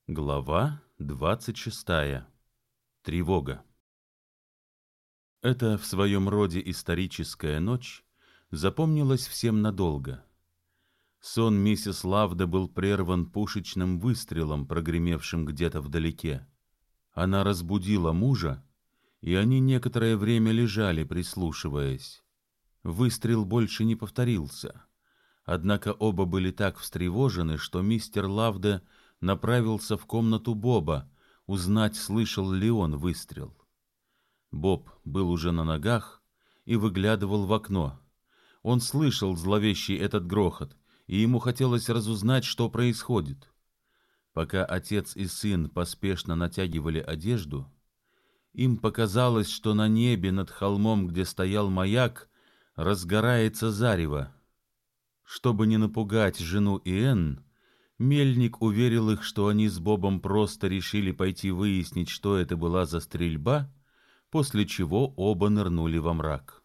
Глава 26. Тревога. Эта в своем роде историческая ночь запомнилась всем надолго. Сон миссис Лавда был прерван пушечным выстрелом, прогремевшим где-то вдалеке. Она разбудила мужа, и они некоторое время лежали, прислушиваясь. Выстрел больше не повторился. Однако оба были так встревожены, что мистер Лавда направился в комнату Боба, узнать, слышал ли он выстрел. Боб был уже на ногах и выглядывал в окно. Он слышал зловещий этот грохот, и ему хотелось разузнать, что происходит. Пока отец и сын поспешно натягивали одежду, им показалось, что на небе над холмом, где стоял маяк, разгорается зарево. Чтобы не напугать жену и Энн, мельник уверил их, что они с Бобом просто решили пойти выяснить, что это была за стрельба, после чего оба нырнули во мрак.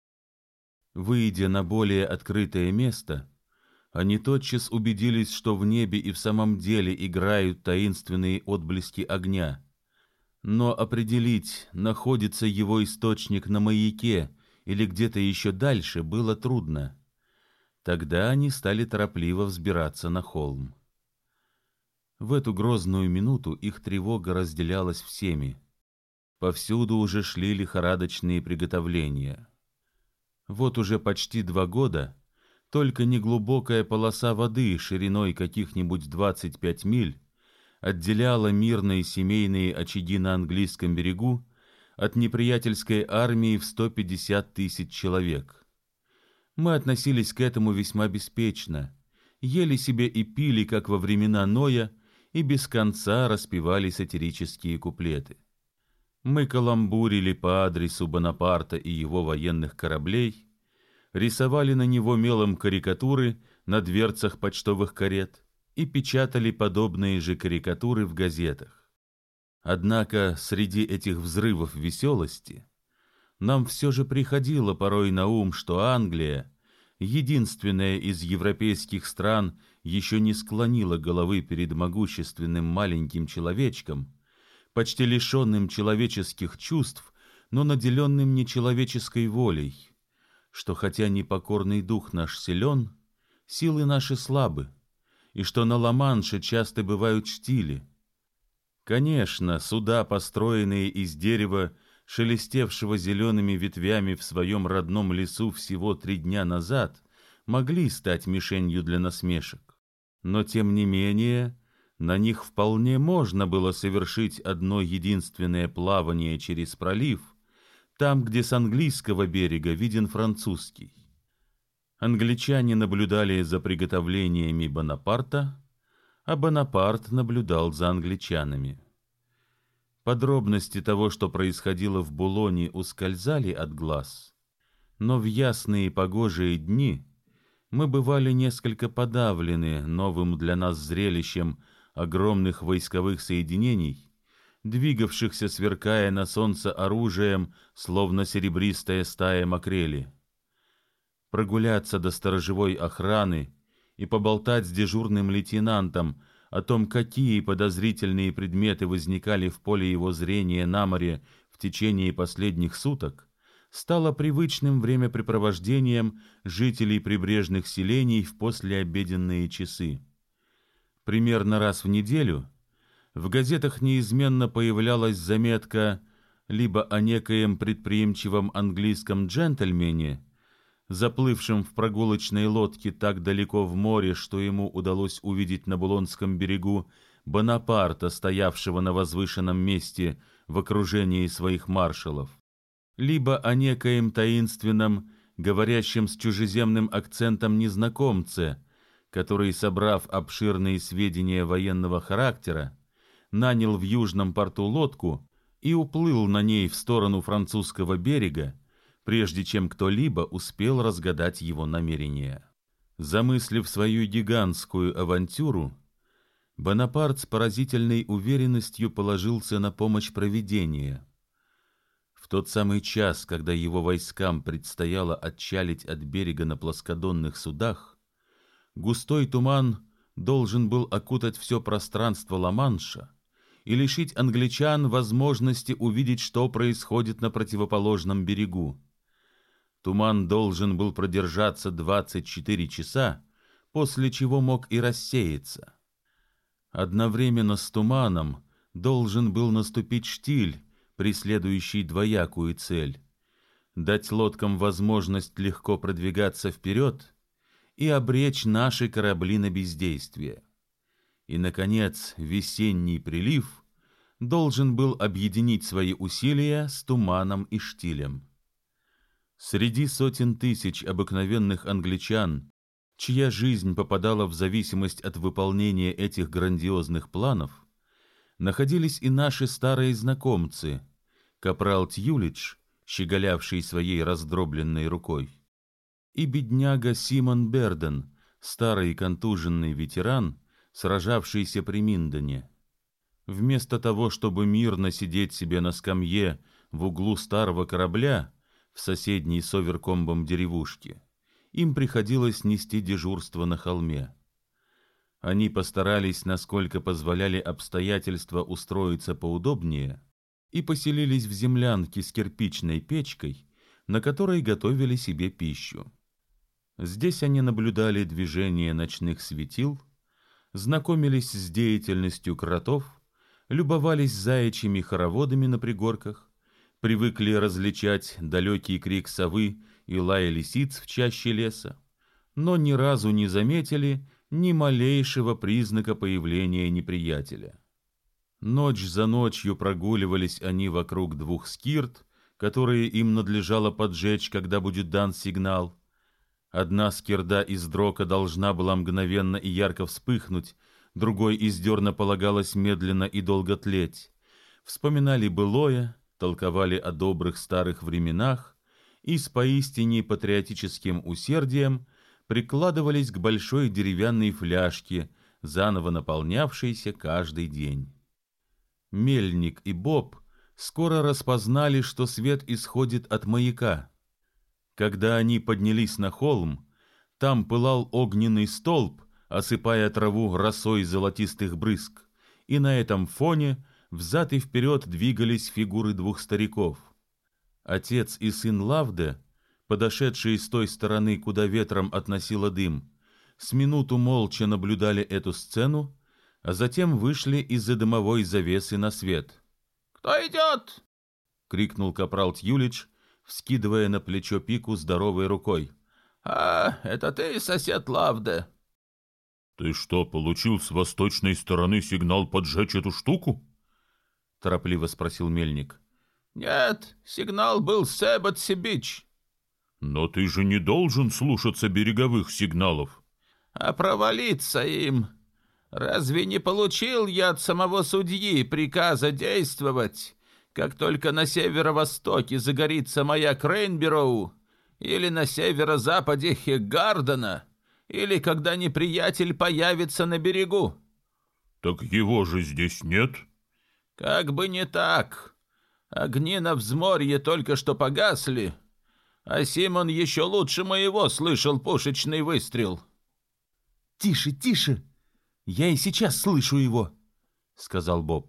Выйдя на более открытое место, они тотчас убедились, что в небе и в самом деле играют таинственные отблески огня. Но определить, находится его источник на маяке или где-то еще дальше, было трудно. Тогда они стали торопливо взбираться на холм. В эту грозную минуту их тревога разделялась всеми. Повсюду уже шли лихорадочные приготовления. Вот уже почти 2 года только неглубокая полоса воды шириной каких-нибудь 25 миль отделяла мирные семейные очаги на английском берегу от неприятельской армии в 150 тысяч человек. Мы относились к этому весьма беспечно, ели себе и пили, как во времена Ноя, и без конца распевали сатирические куплеты. Мы каламбурили по адресу Бонапарта и его военных кораблей, рисовали на него мелом карикатуры на дверцах почтовых карет и печатали подобные же карикатуры в газетах. Однако среди этих взрывов веселости нам все же приходило порой на ум, что Англия, единственная из европейских стран, еще не склонила головы перед могущественным маленьким человечком, почти лишенным человеческих чувств, но наделенным нечеловеческой волей, что хотя непокорный дух наш силен, силы наши слабы, и что на Ла-Манше часто бывают штили. Конечно, суда, построенные из дерева, шелестевшего зелеными ветвями в своем родном лесу всего 3 дня назад, могли стать мишенью для насмешек. Но, тем не менее, на них вполне можно было совершить одно единственное плавание через пролив, там, где с английского берега виден французский. Англичане наблюдали за приготовлениями Бонапарта, а Бонапарт наблюдал за англичанами. Подробности того, что происходило в Булоне, ускользали от глаз, но в ясные погожие дни мы бывали несколько подавлены новым для нас зрелищем огромных войсковых соединений, двигавшихся, сверкая на солнце оружием, словно серебристая стая макрели. Прогуляться до сторожевой охраны и поболтать с дежурным лейтенантом о том, какие подозрительные предметы возникали в поле его зрения на море в течение последних суток, стало привычным времяпрепровождением жителей прибрежных селений в послеобеденные часы. Примерно раз в неделю в газетах неизменно появлялась заметка либо о некоем предприимчивом английском джентльмене, заплывшем в прогулочной лодке так далеко в море, что ему удалось увидеть на Булонском берегу Бонапарта, стоявшего на возвышенном месте в окружении своих маршалов, либо о некоем таинственном, говорящем с чужеземным акцентом незнакомце, который, собрав обширные сведения военного характера, нанял в южном порту лодку и уплыл на ней в сторону французского берега, прежде чем кто-либо успел разгадать его намерения. Замыслив свою гигантскую авантюру, Бонапарт с поразительной уверенностью положился на помощь провидения. В тот самый час, когда его войскам предстояло отчалить от берега на плоскодонных судах, густой туман должен был окутать все пространство Ла-Манша и лишить англичан возможности увидеть, что происходит на противоположном берегу. Туман должен был продержаться 24 часа, после чего мог и рассеяться. Одновременно с туманом должен был наступить штиль, преследующий двоякую цель: дать лодкам возможность легко продвигаться вперед и обречь наши корабли на бездействие. И, наконец, весенний прилив должен был объединить свои усилия с туманом и штилем. Среди сотен тысяч обыкновенных англичан, чья жизнь попадала в зависимость от выполнения этих грандиозных планов, находились и наши старые знакомцы: капрал Тьюлидж, щеголявший своей раздробленной рукой, и бедняга Симон Берден, старый контуженный ветеран, сражавшийся при Миндоне. Вместо того, чтобы мирно сидеть себе на скамье в углу старого корабля в соседней с Оверкомбом деревушке, им приходилось нести дежурство на холме. Они постарались, насколько позволяли обстоятельства, устроиться поудобнее и поселились в землянке с кирпичной печкой, на которой готовили себе пищу. Здесь они наблюдали движение ночных светил, знакомились с деятельностью кротов, любовались заячьими хороводами на пригорках, привыкли различать далекий крик совы и лай лисиц в чаще леса, но ни разу не заметили ни малейшего признака появления неприятеля. Ночь за ночью прогуливались они вокруг двух скирд, которые им надлежало поджечь, когда будет дан сигнал. Одна скирда из дрока должна была мгновенно и ярко вспыхнуть, другой из дерна полагалось медленно и долго тлеть. Вспоминали былое, толковали о добрых старых временах и с поистине патриотическим усердием прикладывались к большой деревянной фляжке, заново наполнявшейся каждый день. Мельник и Боб скоро распознали, что свет исходит от маяка. Когда они поднялись на холм, там пылал огненный столб, осыпая траву росой золотистых брызг, и на этом фоне взад и вперед двигались фигуры двух стариков. Отец и сын Лавде, подошедшие с той стороны, куда ветром относило дым, с минуту молча наблюдали эту сцену, а затем вышли из-за дымовой завесы на свет. «Кто идет?» — крикнул капрал Тьюлидж, вскидывая на плечо пику здоровой рукой. «А, это ты, сосед Лавде?» «Ты что, получил с восточной стороны сигнал поджечь эту штуку?» — торопливо спросил мельник. «Нет, сигнал был Себат-Сибич». «Но ты же не должен слушаться береговых сигналов». «А провалиться им! Разве не получил я от самого судьи приказа действовать, как только на северо-востоке загорится маяк Рейнбороу, или на северо-западе Хеггардена, или когда неприятель появится на берегу?» «Так его же здесь нет». «Как бы не так. Огни на взморье только что погасли, а Симон еще лучше моего слышал пушечный выстрел». «Тише, тише! Я и сейчас слышу его!» — сказал Боб.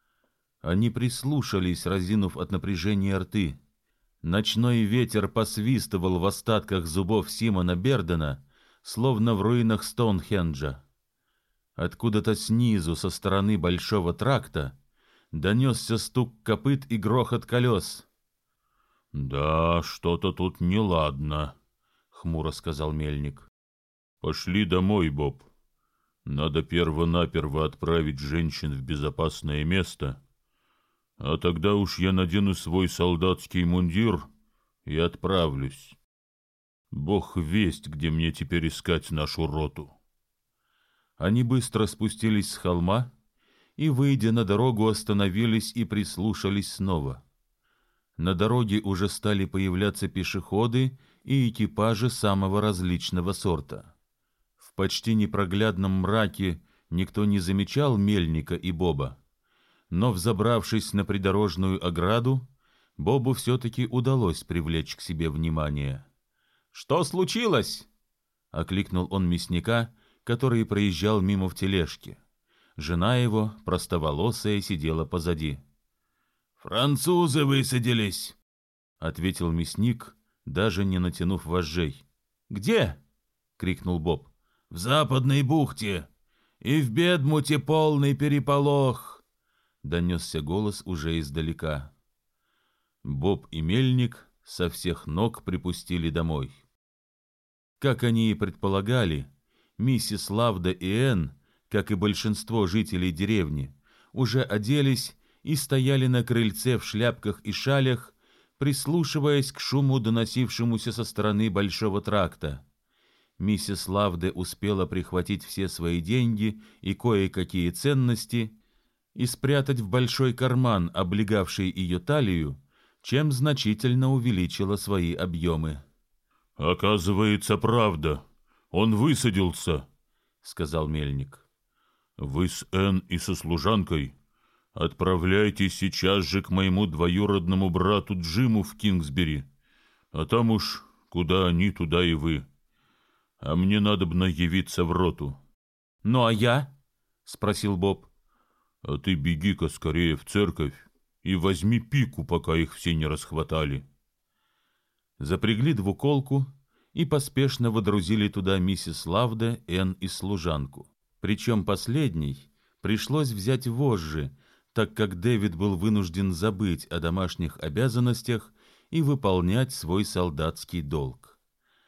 Они прислушались, разинув от напряжения рты. Ночной ветер посвистывал в остатках зубов Симона Бердена, словно в руинах Стоунхенджа. Откуда-то снизу, со стороны большого тракта, донесся стук копыт и грохот колес. «Да, что-то тут неладно», — хмуро сказал мельник. «Пошли домой, Боб. Надо перво-наперво отправить женщин в безопасное место, а тогда уж я надену свой солдатский мундир и отправлюсь. Бог весть, где мне теперь искать нашу роту». Они быстро спустились с холма и, выйдя на дорогу, остановились и прислушались снова. На дороге уже стали появляться пешеходы и экипажи самого различного сорта. В почти непроглядном мраке никто не замечал мельника и Боба, но, взобравшись на придорожную ограду, Бобу все-таки удалось привлечь к себе внимание. «Что случилось?» — окликнул он мясника, который проезжал мимо в тележке. Жена его, простоволосая, сидела позади. «Французы высадились», — ответил мясник, даже не натянув вожжей. «Где?» — крикнул Боб. «В Западной бухте, и в Бедмуте полный переполох», — донесся голос уже издалека. Боб и Мельник со всех ног припустили домой. Как они и предполагали, миссис Лавда и Энн, как и большинство жителей деревни, уже оделись и стояли на крыльце в шляпках и шалях, прислушиваясь к шуму, доносившемуся со стороны большого тракта. Миссис Лавде успела прихватить все свои деньги и кое-какие ценности и спрятать в большой карман, облегавший ее талию, чем значительно увеличила свои объемы. «Оказывается, правда. Он высадился», — сказал Мельник. «Вы с Энн и со служанкой отправляйтесь сейчас же к моему двоюродному брату Джиму в Кингсбери, а там уж куда они, туда и вы. А мне надобно явиться в роту». «Ну а я?» — спросил Боб. «А ты беги-ка скорее в церковь и возьми пику, пока их все не расхватали». Запрягли двуколку и поспешно водрузили туда миссис Лавда, Энн и служанку. Причем последней пришлось взять вожжи, так как Дэвид был вынужден забыть о домашних обязанностях и выполнять свой солдатский долг.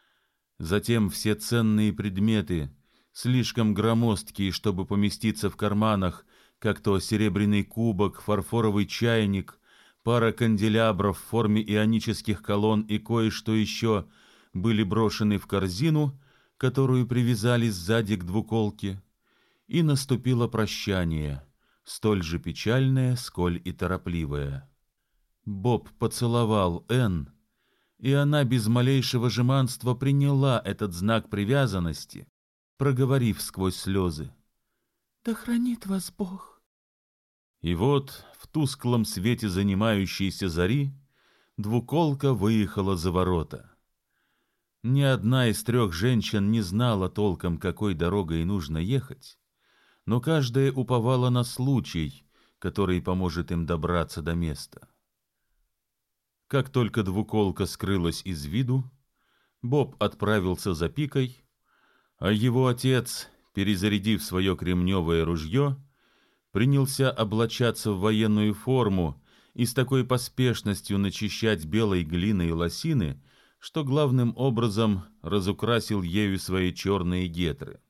Затем все ценные предметы, слишком громоздкие, чтобы поместиться в карманах, как то серебряный кубок, фарфоровый чайник, пара канделябров в форме ионических колонн и кое-что еще, были брошены в корзину, которую привязали сзади к двуколке, и наступило прощание, столь же печальное, сколь и торопливое. Боб поцеловал Энн, и она без малейшего жеманства приняла этот знак привязанности, проговорив сквозь слезы: «Да хранит вас Бог». И вот в тусклом свете занимающейся зари двуколка выехала за ворота. Ни одна из трех женщин не знала толком, какой дорогой нужно ехать, но каждая уповала на случай, который поможет им добраться до места. Как только двуколка скрылась из виду, Боб отправился за пикой, а его отец, перезарядив свое кремневое ружье, принялся облачаться в военную форму и с такой поспешностью начищать белой глиной лосины, что главным образом разукрасил ею свои черные гетры.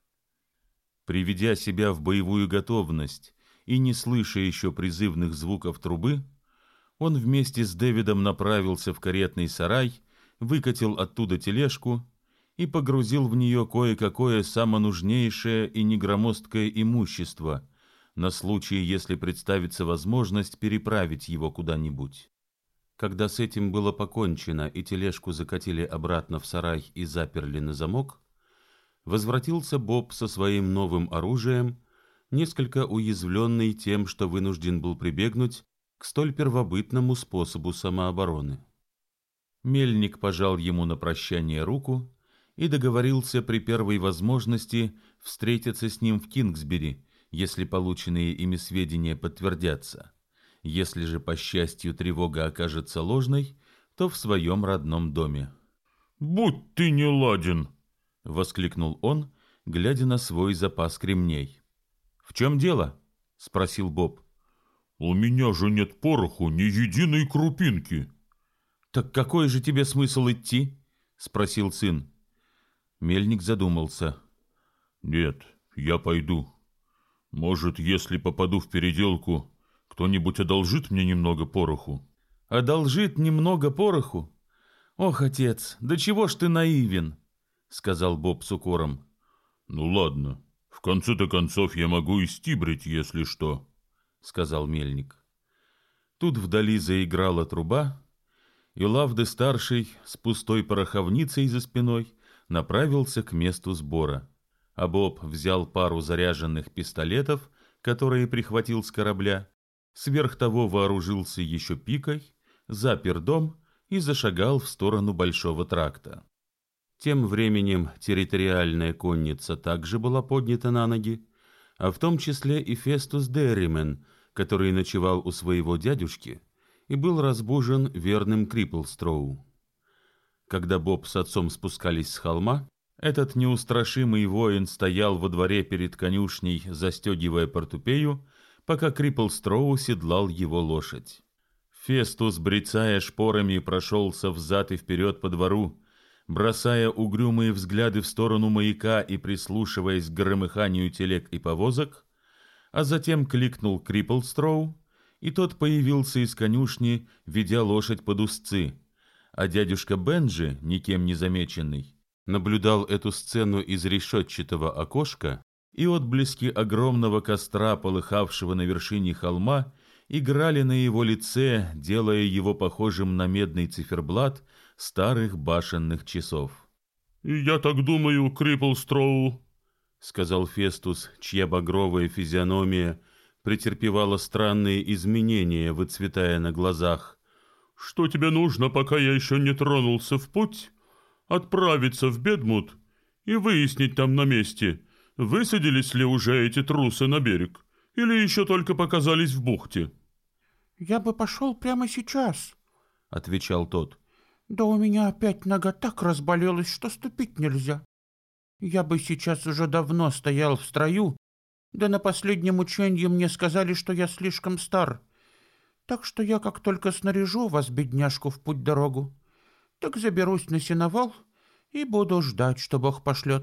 Приведя себя в боевую готовность и не слыша еще призывных звуков трубы, он вместе с Дэвидом направился в каретный сарай, выкатил оттуда тележку и погрузил в нее кое-какое самонужнейшее и негромоздкое имущество, на случай, если представится возможность переправить его куда-нибудь. Когда с этим было покончено и тележку закатили обратно в сарай и заперли на замок, возвратился Боб со своим новым оружием, несколько уязвленный тем, что вынужден был прибегнуть к столь первобытному способу самообороны. Мельник пожал ему на прощание руку и договорился при первой возможности встретиться с ним в Кингсбери, если полученные ими сведения подтвердятся. Если же, по счастью, тревога окажется ложной, то в своем родном доме. «Будь ты неладен!» — воскликнул он, глядя на свой запас кремней. «В чем дело?» — спросил Боб. «У меня же нет пороху ни единой крупинки». «Так какой же тебе смысл идти?» — спросил сын. Мельник задумался. «Нет, я пойду. Может, если попаду в переделку, кто-нибудь одолжит мне немного пороху?» «Одолжит немного пороху? Ох, отец, да чего ж ты наивен!» — сказал Боб с укором. «Ну ладно, в конце-то концов я могу и стибрить, если что», — сказал Мельник. Тут вдали заиграла труба, и Лавды-старший с пустой пороховницей за спиной направился к месту сбора, а Боб взял пару заряженных пистолетов, которые прихватил с корабля, сверх того вооружился еще пикой, запер дом и зашагал в сторону большого тракта. Тем временем территориальная конница также была поднята на ноги, а в том числе и Фестус Дерримен, который ночевал у своего дядюшки и был разбужен верным Криплстроу. Когда Боб с отцом спускались с холма, этот неустрашимый воин стоял во дворе перед конюшней, застегивая портупею, пока Криплстроу седлал его лошадь. Фестус, брецая шпорами, прошелся взад и вперед по двору, бросая угрюмые взгляды в сторону маяка и прислушиваясь к громыханию телег и повозок, а затем кликнул Криплстроу, и тот появился из конюшни, ведя лошадь под узцы, а дядюшка Бенджи, никем не замеченный, наблюдал эту сцену из решетчатого окошка, и отблески огромного костра, полыхавшего на вершине холма, играли на его лице, делая его похожим на медный циферблат старых башенных часов. «Я так думаю, Криплстроу», — сказал Фестус, чья багровая физиономия претерпевала странные изменения, выцветая на глазах, «что тебе нужно, пока я еще не тронулся в путь, отправиться в Бедмут и выяснить там на месте, высадились ли уже эти трусы на берег или еще только показались в бухте». «Я бы пошел прямо сейчас», — отвечал тот. «Да у меня опять нога так разболелась, что ступить нельзя. Я бы сейчас уже давно стоял в строю, да на последнем ученье мне сказали, что я слишком стар. Так что я как только снаряжу вас, бедняжку, в путь-дорогу, так заберусь на сеновал и буду ждать, что Бог пошлет».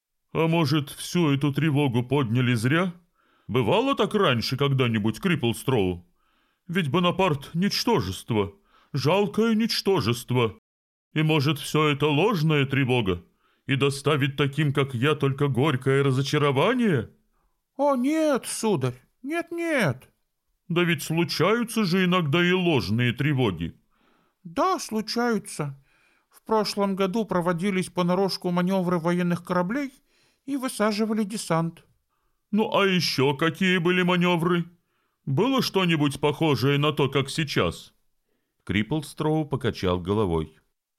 «А может, всю эту тревогу подняли зря? Бывало так раньше когда-нибудь, Криплстроу? Ведь Бонапарт — ничтожество, жалкое ничтожество. И может, все это ложная тревога и доставит таким, как я, только горькое разочарование?» «О, нет, сударь, нет-нет». «Да ведь случаются же иногда и ложные тревоги». «Да, случаются. В прошлом году проводились понарошку маневры военных кораблей и высаживали десант». «Ну а еще какие были маневры? Было что-нибудь похожее на то, как сейчас?» Криплстроу покачал головой.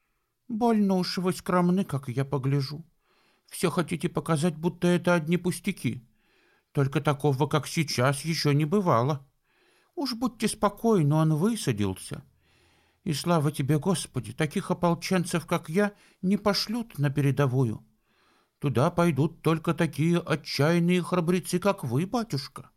«Больно уж вы скромны, как я погляжу. Все хотите показать, будто это одни пустяки. Только такого, как сейчас, еще не бывало. Уж будьте спокойны, он высадился. И слава тебе, Господи, таких ополченцев, как я, не пошлют на передовую. Туда пойдут только такие отчаянные храбрецы, как вы, батюшка.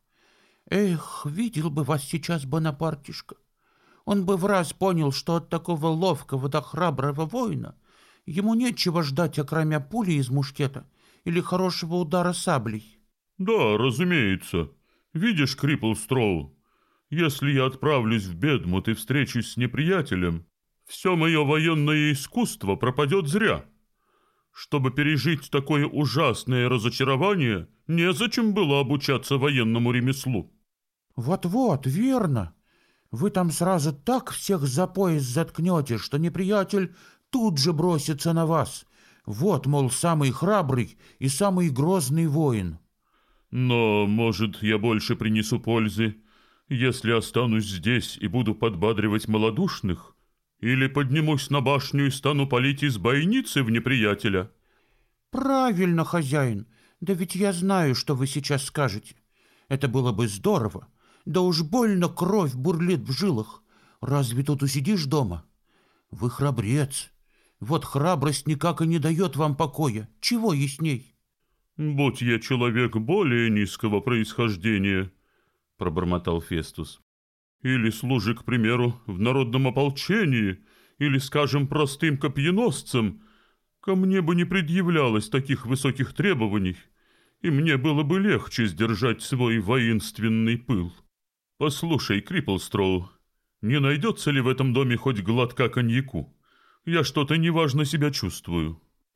Эх, видел бы вас сейчас Бонапартишка. Он бы в раз понял, что от такого ловкого да храброго воина ему нечего ждать, окромя пули из мушкета или хорошего удара саблей». «Да, разумеется. Видишь, Криплстроу, если я отправлюсь в Бедмут и встречусь с неприятелем, все мое военное искусство пропадет зря. Чтобы пережить такое ужасное разочарование, незачем было обучаться военному ремеслу». «Вот-вот, верно. Вы там сразу так всех за пояс заткнете, что неприятель тут же бросится на вас. Вот, мол, самый храбрый и самый грозный воин». «Но, может, я больше принесу пользы, если останусь здесь и буду подбадривать малодушных, или поднимусь на башню и стану палить из бойницы в неприятеля?» «Правильно, хозяин. Да ведь я знаю, что вы сейчас скажете. Это было бы здорово. Да уж больно кровь бурлит в жилах. Разве тут усидишь дома? Вы храбрец. Вот храбрость никак и не дает вам покоя. Чего ясней?» «Будь я человек более низкого происхождения», — пробормотал Фестус, «или служи, к примеру, в народном ополчении, или, скажем, простым копьеносцем, ко мне бы не предъявлялось таких высоких требований, и мне было бы легче сдержать свой воинственный пыл. Послушай, Криплстроу, не найдется ли в этом доме хоть глотка коньяку? Я что-то неважно себя чувствую».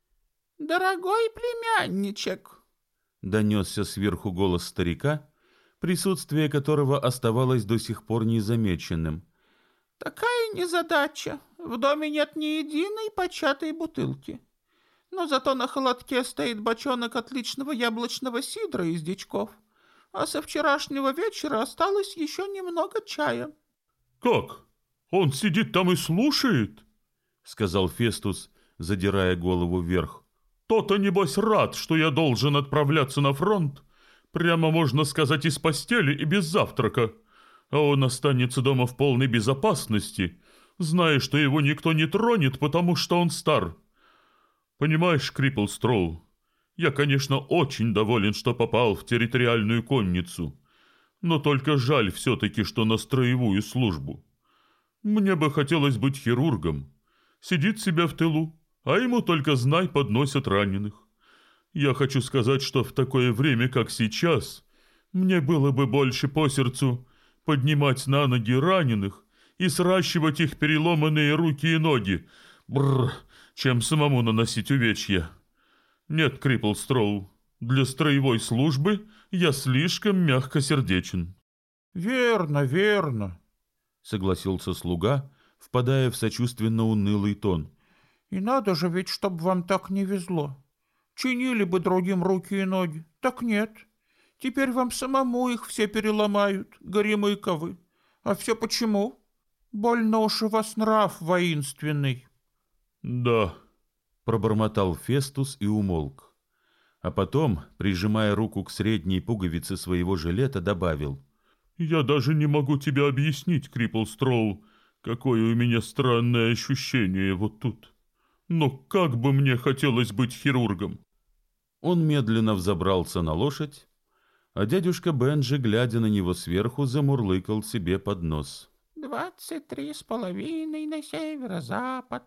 «Дорогой племянничек», — донесся сверху голос старика, присутствие которого оставалось до сих пор незамеченным. «такая незадача. В доме нет ни единой початой бутылки. Но зато на холодке стоит бочонок отличного яблочного сидра из дичков, а со вчерашнего вечера осталось еще немного чая». «Как? Он сидит там и слушает?» — сказал Фестус, задирая голову вверх. То-то, небось, рад, что я должен отправляться на фронт. Прямо, можно сказать, из постели и без завтрака. А он останется дома в полной безопасности, зная, что его никто не тронет, потому что он стар. Понимаешь, Крипплстроу, я, конечно, очень доволен, что попал в территориальную конницу, но только жаль все-таки, что на строевую службу. Мне бы хотелось быть хирургом. Сидит себя в тылу, а ему только, знай, подносят раненых. Я хочу сказать, что в такое время, как сейчас, мне было бы больше по сердцу поднимать на ноги раненых и сращивать их переломанные руки и ноги, чем самому наносить увечья. Нет, Крипплстроу, для строевой службы я слишком мягкосердечен. Верно, верно, Согласился слуга, впадая в сочувственно унылый тон. и надо же ведь, чтоб вам так не везло. Чинили бы другим руки и ноги, так нет. Теперь вам самому их все переломают, горемыковы. А все почему? Больно уж у вас нрав воинственный. Да, Пробормотал Фестус и умолк. А потом, прижимая руку к средней пуговице своего жилета, добавил. я даже не могу тебе объяснить, Крипплстроу, какое у меня странное ощущение вот тут. Но как бы мне хотелось быть хирургом. Он медленно взобрался на лошадь, а дядюшка Бенджи, глядя на него сверху, замурлыкал себе под нос. 23,5 на северо-запад,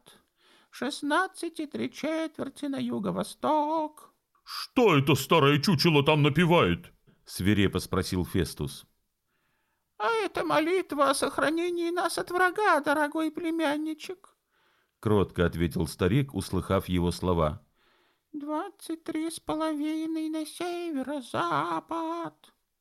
16,3 на юго-восток. Что это старое чучело там напевает? Свирепо спросил Фестус. А это молитва о сохранении нас от врага, дорогой племянничек. Кротко ответил старик, услыхав его слова. 23,5 на северо-запад.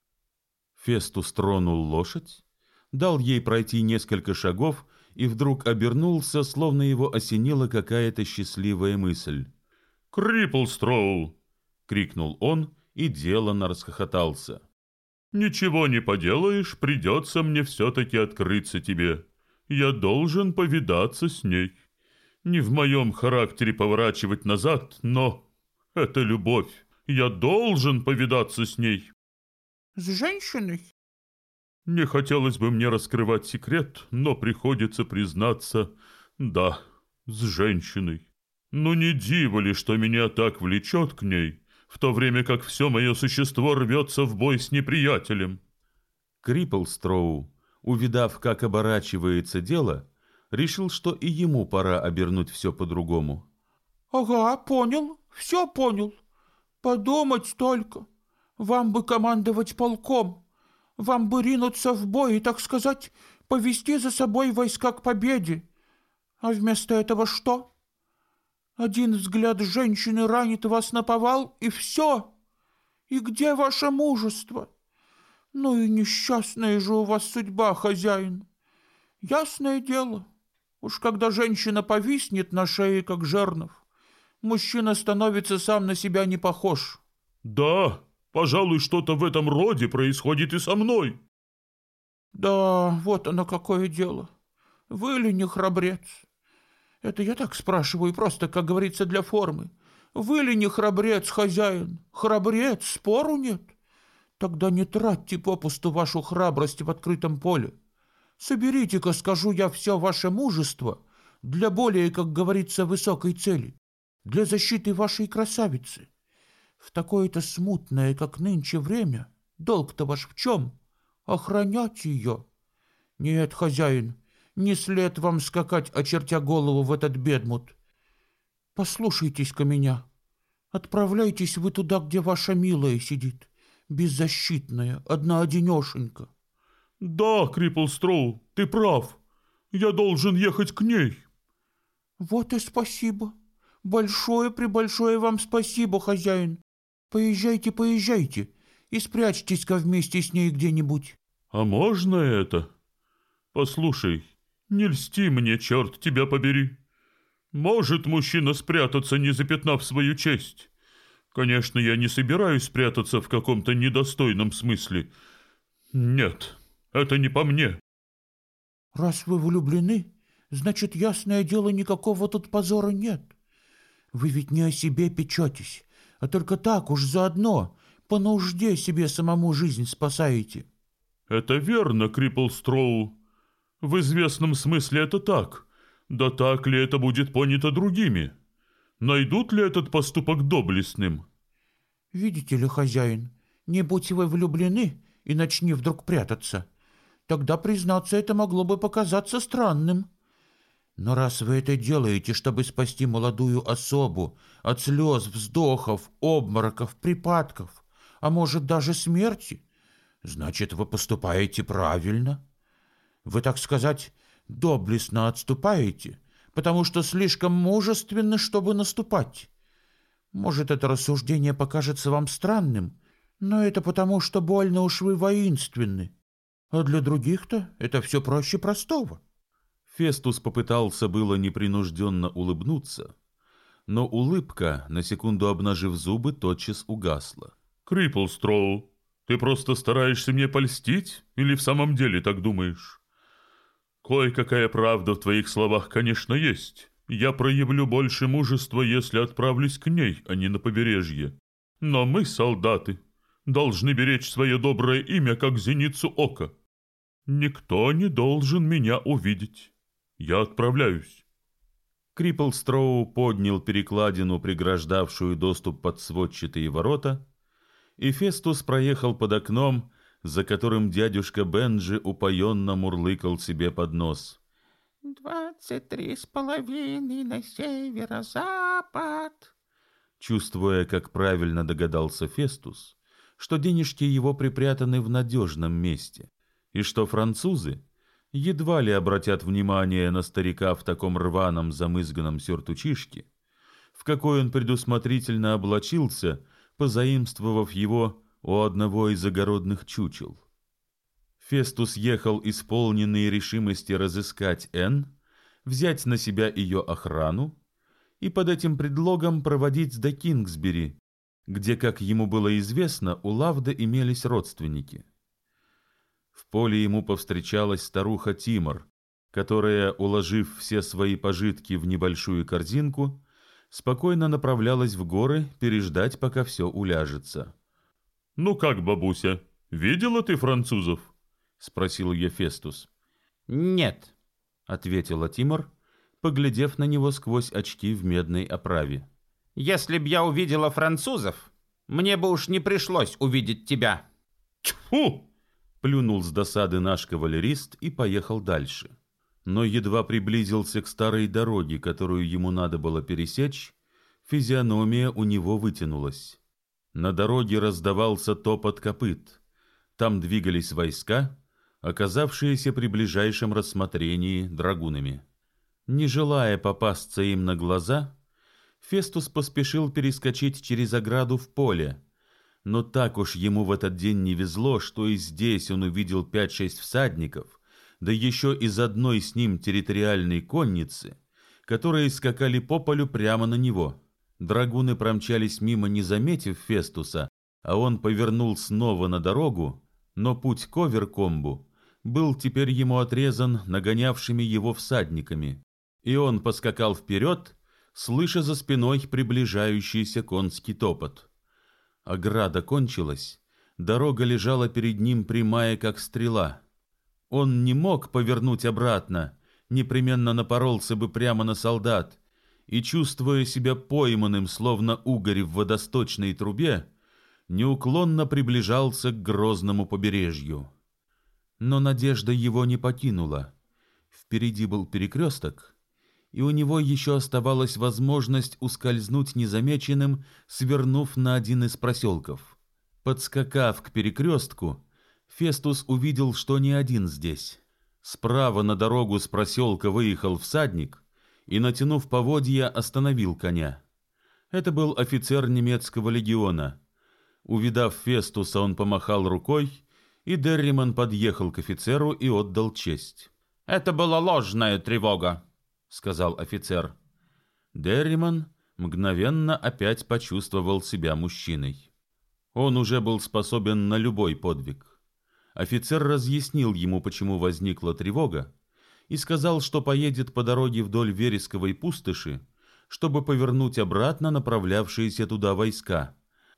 Фестус тронул лошадь, дал ей пройти несколько шагов и вдруг обернулся, словно его осенила какая-то счастливая мысль. «Крипплстроу!» — крикнул он и деланно расхохотался. «Ничего не поделаешь, придется мне все-таки открыться тебе. Я должен повидаться с ней. Не в моем характере поворачивать назад, но это любовь. Я должен повидаться с ней». С женщиной? Не хотелось бы мне раскрывать секрет, но приходится признаться, да, с женщиной. Но не диво ли, что меня так влечет к ней, в то время как все мое существо рвется в бой с неприятелем. Крипплстроу, увидав, как оборачивается дело, решил, что и ему пора обернуть все по-другому. Ага, понял, все понял. Подумать только. Вам бы командовать полком. Вам бы ринуться в бой и, так сказать, повести за собой войска к победе. А вместо этого что? Один взгляд женщины ранит вас наповал, и все. И где ваше мужество? Ну и несчастная же у вас судьба, хозяин. Ясное дело, уж когда женщина повиснет на шее, как жернов, мужчина становится сам на себя не похож. Да, пожалуй, что-то в этом роде происходит и со мной. Да, вот оно какое дело. Вы ли не храбрец? Это я так спрашиваю, просто, как говорится, для формы. Вы ли не храбрец, хозяин? Храбрец, спору нет. Тогда не тратьте попусту вашу храбрость в открытом поле. Соберите-ка, скажу я, все ваше мужество для более, как говорится, высокой цели, для защиты вашей красавицы. В такое-то смутное, как нынче время, долг-то ваш в чем? Охранять ее. Нет, хозяин, не след вам скакать, очертя голову в этот бедмут. Послушайтесь-ка меня. Отправляйтесь вы туда, где ваша милая сидит, беззащитная, одна-одинешенька. Да, Крипплстроу, ты прав. Я должен ехать к ней. Вот и спасибо. Большое-пребольшое вам спасибо, хозяин. Поезжайте, поезжайте и спрячьтесь-ка вместе с ней где-нибудь. А можно это? Послушай, не льсти мне, черт тебя побери. Может мужчина спрятаться, не запятнав свою честь? Конечно, я не собираюсь спрятаться в каком-то недостойном смысле. Нет, это не по мне. Раз вы влюблены, значит, ясное дело, никакого тут позора нет. Вы ведь не о себе печетесь, а только так уж заодно, по нужде себе самому жизнь спасаете. Это верно, Криплстроу. В известном смысле это так. Да так ли это будет понято другими? Найдут ли этот поступок доблестным? Видите ли, хозяин, не будь вы влюблены и начни вдруг прятаться, тогда, признаться, это могло бы показаться странным. Но раз вы это делаете, чтобы спасти молодую особу от слез, вздохов, обмороков, припадков, а может даже смерти, значит, вы поступаете правильно. Вы, так сказать, доблестно отступаете, потому что слишком мужественны, чтобы наступать. Может, это рассуждение покажется вам странным, но это потому, что больно уж вы воинственны. А для других-то это все проще простого. Фестус попытался было непринужденно улыбнуться, но улыбка, на секунду обнажив зубы, тотчас угасла. Криплстроу, ты просто стараешься мне польстить или в самом деле так думаешь? Кое-какая правда в твоих словах, конечно, есть. Я проявлю больше мужества, если отправлюсь к ней, а не на побережье. Но мы, солдаты, должны беречь свое доброе имя, как зеницу ока. Никто не должен меня увидеть. Я отправляюсь. Криплстроу поднял перекладину, преграждавшую доступ под сводчатые ворота, и Фестус проехал под окном, за которым дядюшка Бенджи упоенно мурлыкал себе под нос. 23,5 на северо-запад. Чувствуя, как правильно догадался Фестус, что денежки его припрятаны в надежном месте, и что французы едва ли обратят внимание на старика в таком рваном замызганном сюртучишке, в какой он предусмотрительно облачился, позаимствовав его у одного из огородных чучел. Фестус ехал исполненный решимости разыскать Энн, взять на себя ее охрану и под этим предлогом проводить до Кингсбери, где, как ему было известно, у Лавда имелись родственники. В поле ему повстречалась старуха Тимор, которая, уложив все свои пожитки в небольшую корзинку, спокойно направлялась в горы переждать, пока все уляжется. «Ну как, бабуся, видела ты французов?» — спросил ее Фестус. «Нет», — ответила Тимор, поглядев на него сквозь очки в медной оправе. «если б я увидела французов, мне бы уж не пришлось увидеть тебя». Тьфу! Плюнул с досады наш кавалерист и поехал дальше. Но едва приблизился к старой дороге, которую ему надо было пересечь, физиономия у него вытянулась. На дороге раздавался топот копыт. Там двигались войска, оказавшиеся при ближайшем рассмотрении драгунами. Не желая попасться им на глаза, Фестус поспешил перескочить через ограду в поле, но так уж ему в этот день не везло, что и здесь он увидел 5-6 всадников, да еще из одной с ним территориальной конницы, которые скакали по полю прямо на него. Драгуны промчались мимо, не заметив Фестуса, а он повернул снова на дорогу, но путь к Оверкомбу был теперь ему отрезан нагонявшими его всадниками, и он поскакал вперед, слыша за спиной приближающийся конский топот. Ограда кончилась, дорога лежала перед ним прямая, как стрела. Он не мог повернуть обратно, непременно напоролся бы прямо на солдат, и, чувствуя себя пойманным, словно угорь в водосточной трубе, неуклонно приближался к грозному побережью. Но надежда его не покинула. Впереди был перекресток, и у него еще оставалась возможность ускользнуть незамеченным, свернув на один из проселков. Подскакав к перекрестку, Фестус увидел, что не один здесь. Справа на дорогу с проселка выехал всадник и, натянув поводья, остановил коня. Это был офицер немецкого легиона. Увидав Фестуса, он помахал рукой, и Дерриман подъехал к офицеру и отдал честь. «Это была ложная тревога», — сказал офицер. Дерриман мгновенно опять почувствовал себя мужчиной. Он уже был способен на любой подвиг. Офицер разъяснил ему, почему возникла тревога, и сказал, что поедет по дороге вдоль вересковой пустоши, чтобы повернуть обратно направлявшиеся туда войска.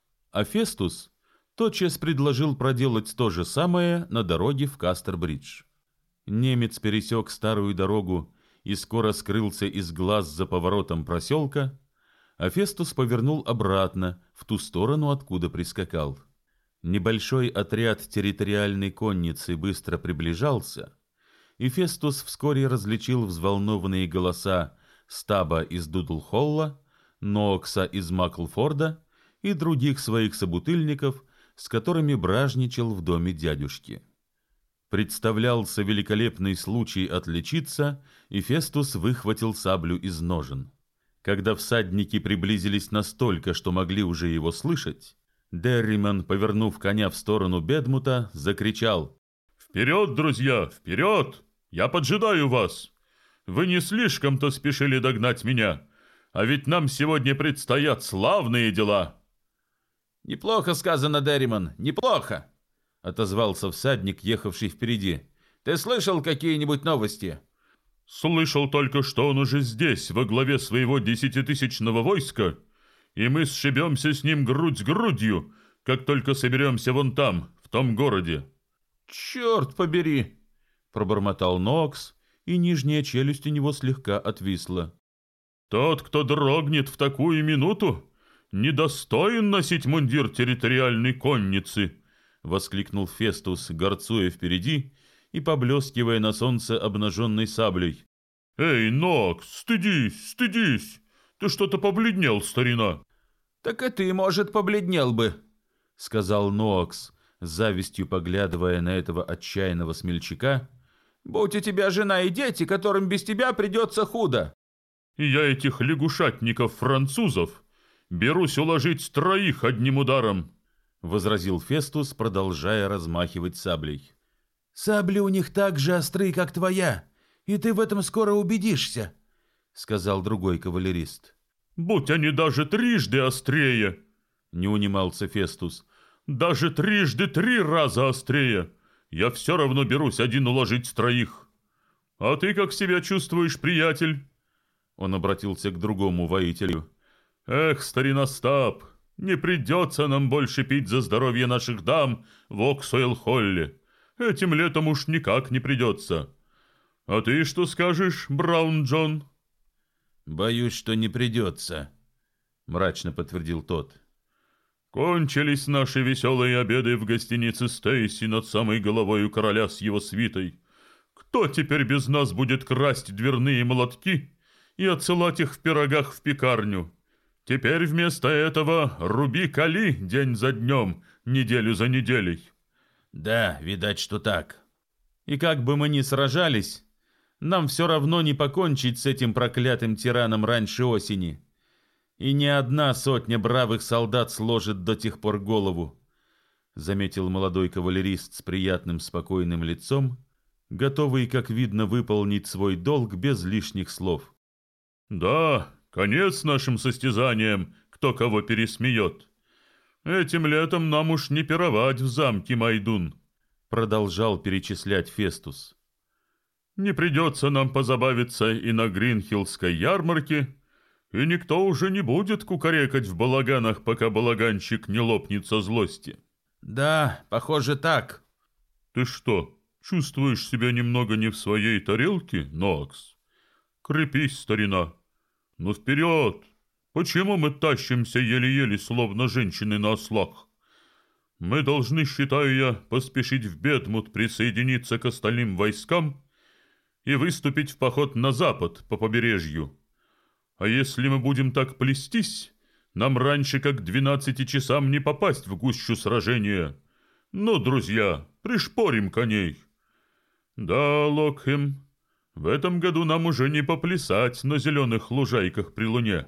А Фестус тотчас предложил проделать то же самое на дороге в Кастер-Бридж. Немец пересек старую дорогу и скоро скрылся из глаз за поворотом проселка, а Фестус повернул обратно в ту сторону, откуда прискакал. Небольшой отряд территориальной конницы быстро приближался, и Фестус вскоре различил взволнованные голоса Стаба из Дудлхолла, Ноокса из Маклфорда и других своих собутыльников, с которыми бражничал в доме дядюшки. Представлялся великолепный случай отличиться, и Фестус выхватил саблю из ножен. Когда всадники приблизились настолько, что могли уже его слышать, Дерриман, повернув коня в сторону Бедмута, закричал: «Вперед, друзья, вперед! Я поджидаю вас! Вы не слишком-то спешили догнать меня, а ведь нам сегодня предстоят славные дела!» «Неплохо сказано, Дерриман, неплохо!» — отозвался всадник, ехавший впереди. «Ты слышал какие-нибудь новости?» «Слышал только, что он уже здесь, во главе своего 10-тысячного войска, и мы сшибемся с ним грудь с грудью, как только соберемся вон там, в том городе». «Черт побери!» — пробормотал Нокс, и нижняя челюсть у него слегка отвисла. «Тот, кто дрогнет в такую минуту, недостоин носить мундир территориальной конницы», — воскликнул Фестус, горцуя впереди и поблескивая на солнце обнаженной саблей. «Эй, Нокс, стыдись, стыдись! Ты что-то побледнел, старина!» «Так и ты, может, побледнел бы», — сказал Нокс, с завистью поглядывая на этого отчаянного смельчака. «Будь у тебя жена и дети, которым без тебя придется худо». «И я этих лягушатников-французов берусь уложить 3 одним ударом», — возразил Фестус, продолжая размахивать саблей. «Сабли у них так же остры, как твоя, и ты в этом скоро убедишься», — сказал другой кавалерист. «Будь они даже 3 острее», — не унимался Фестус, — «даже 3 раза острее, я все равно берусь один уложить 3. А ты как себя чувствуешь, приятель?» Он обратился к другому воителю. «Эх, старина Стаб, не придется нам больше пить за здоровье наших дам в Оксуэлл-Холле. Этим летом уж никак не придется. А ты что скажешь, Браун Джон?» «Боюсь, что не придется», — мрачно подтвердил тот. «Кончились наши веселые обеды в гостинице Стейси над самой головой у короля с его свитой. Кто теперь без нас будет красть дверные молотки и отсылать их в пирогах в пекарню? Теперь вместо этого руби-кали день за днем, неделю за неделей». «Да, видать, что так. И как бы мы ни сражались, нам все равно не покончить с этим проклятым тираном раньше осени. И ни одна сотня бравых солдат сложит до тех пор голову», — заметил молодой кавалерист с приятным спокойным лицом, готовый, как видно, выполнить свой долг без лишних слов. «Да, конец нашим состязаниям, кто кого пересмеет. Этим летом нам уж не пировать в замке Майдун», — продолжал перечислять Фестус. «Не придется нам позабавиться и на Гринхиллской ярмарке, и никто уже не будет кукарекать в балаганах, пока балаганщик не лопнет со злости». «Да, похоже так». «Ты что, чувствуешь себя немного не в своей тарелке, Нокс? Крепись, старина. Ну вперед! Почему мы тащимся еле-еле, словно женщины на ослах? Мы должны, считаю я, поспешить в Бедмут, присоединиться к остальным войскам и выступить в поход на запад по побережью. А если мы будем так плестись, нам раньше как к 12 часам не попасть в гущу сражения. Ну, друзья, пришпорим коней». «Да, Локхем, в этом году нам уже не поплясать на зеленых лужайках при луне.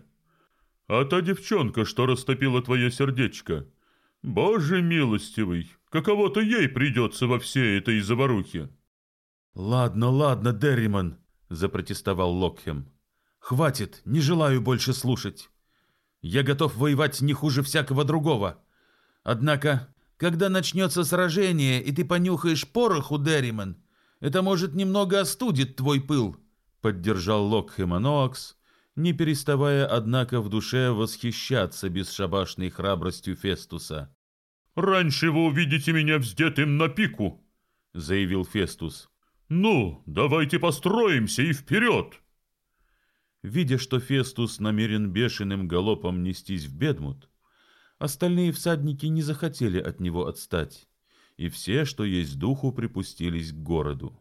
А та девчонка, что растопила твое сердечко, Боже милостивый, каково-то ей придется во всей этой заварухе». «Ладно, ладно, Дерриман», — запротестовал Локхем. «Хватит, не желаю больше слушать. Я готов воевать не хуже всякого другого. Однако, когда начнется сражение, и ты понюхаешь пороху, Дерриман, это, может, немного остудит твой пыл», — поддержал Локхема Ноакс, не переставая, однако, в душе восхищаться бесшабашной храбростью Фестуса. «Раньше вы увидите меня вздетым на пику», — заявил Фестус. «Ну, давайте построимся и вперед!» Видя, что Фестус намерен бешеным галопом нестись в Бедмут, остальные всадники не захотели от него отстать, и все, что есть духу, припустились к городу.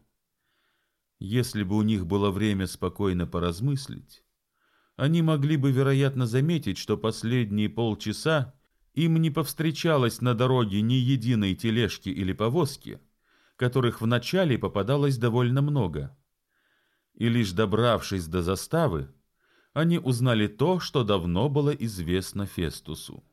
Если бы у них было время спокойно поразмыслить, они могли бы, вероятно, заметить, что последние полчаса им не повстречалось на дороге ни единой тележки или повозки, которых вначале попадалось довольно много. И лишь добравшись до заставы, они узнали то, что давно было известно Фестусу.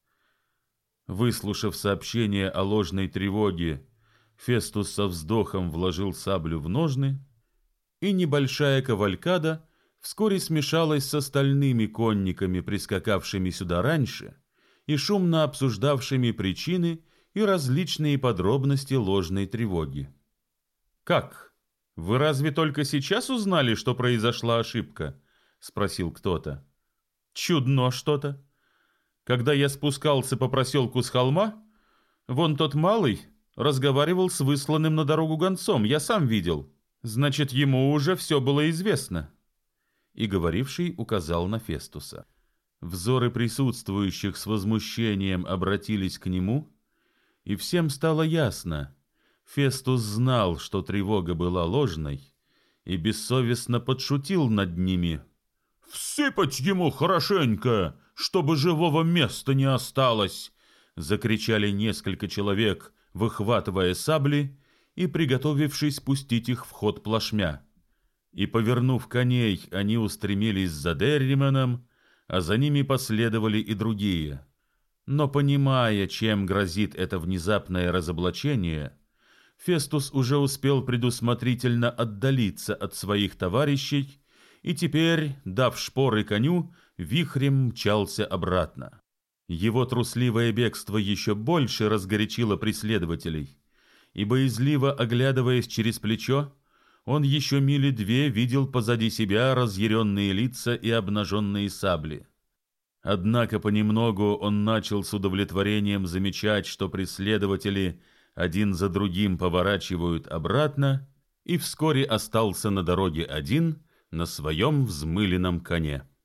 Выслушав сообщение о ложной тревоге, Фестус со вздохом вложил саблю в ножны, и небольшая кавалькада вскоре смешалась с остальными конниками, прискакавшими сюда раньше и шумно обсуждавшими причины и различные подробности ложной тревоги. «Как? Вы разве только сейчас узнали, что произошла ошибка?» — спросил кто-то. «Чудно что-то. Когда я спускался по проселку с холма, вон тот малый разговаривал с высланным на дорогу гонцом, я сам видел. Значит, ему уже все было известно». И говоривший указал на Фестуса. Взоры присутствующих с возмущением обратились к нему, и всем стало ясно. Фестус знал, что тревога была ложной, и бессовестно подшутил над ними. «Всыпать ему хорошенько, чтобы живого места не осталось!» — закричали несколько человек, выхватывая сабли и приготовившись пустить их в ход плашмя. И, повернув коней, они устремились за Дерриманом, а за ними последовали и другие. Но, понимая, чем грозит это внезапное разоблачение, Фестус уже успел предусмотрительно отдалиться от своих товарищей и теперь, дав шпоры коню, вихрем мчался обратно. Его трусливое бегство еще больше разгорячило преследователей, и, боязливо оглядываясь через плечо, он еще мили две видел позади себя разъяренные лица и обнаженные сабли. Однако понемногу он начал с удовлетворением замечать, что преследователи один за другим поворачивают обратно, и вскоре остался на дороге один на своем взмыленном коне.